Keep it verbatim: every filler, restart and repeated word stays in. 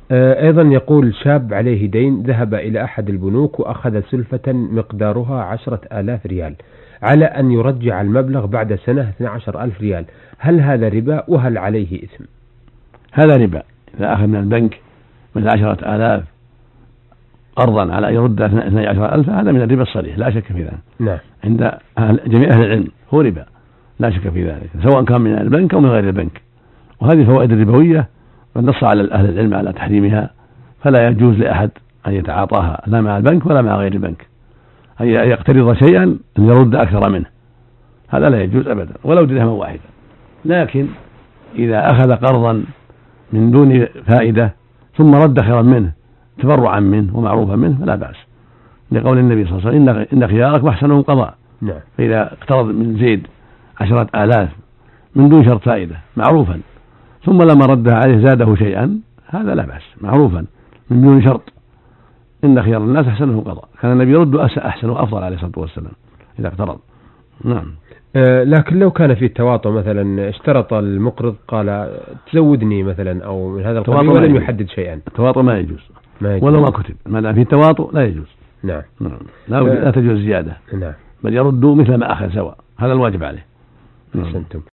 أيضا يقول شاب عليه دين، ذهب إلى أحد البنوك وأخذ سلفة مقدارها عشرة آلاف ريال على أن يرجع المبلغ بعد سنة اثني عشر ألف ريال، هل هذا ربا وهل عليه إثم؟ هذا ربا. إذا أخذ من البنك من عشرة آلاف قرضا على أن يرد اثني عشر ألف، هذا من الربا الصريح لا شك في ذلك. نعم. عند أهل جميع أهل العلم هو ربا لا شك في ذلك، سواء كان من البنك أو من غير البنك. وهذه الفوائد الربوية نص على أهل العلم على تحريمها، فلا يجوز لأحد أن يتعاطاها لا مع البنك ولا مع غير البنك. أن يقترض شيئا أن يرد أكثر منه، هذا لا يجوز أبدا ولو درهما واحدا. لكن إذا أخذ قرضا من دون فائدة ثم رد خيرا منه تبرعا منه ومعروفا منه فلا بأس، لقول النبي صلى الله عليه وسلم إن خيارك محسنهم قضاء. نعم. فإذا اقترض من زيد عشرة آلاف من دون شرط فائدة معروفا ثم لما ردها عليه زاده شيئا، هذا لا بأس معروفا من دون شرط. إن خيار الناس أحسنهم قضاء، كان النبي يرد أحسن وأفضل عليه الصلاة والسلام إذا اقترض. نعم. أه لكن لو كان في التواطؤ مثلا اشترط المقرض قال تزودني مثلا أو من هذا القبيل ولم يحدد شيئا، التواطؤ ما يجوز, ما يجوز. ولو ما كتب ما دام في التواطؤ لا يجوز. نعم. نعم. لا, لا تجوز زيادة. نعم. بل يردوا مثل ما أخذ سواء، هذا الواجب عليه. أحسنتم.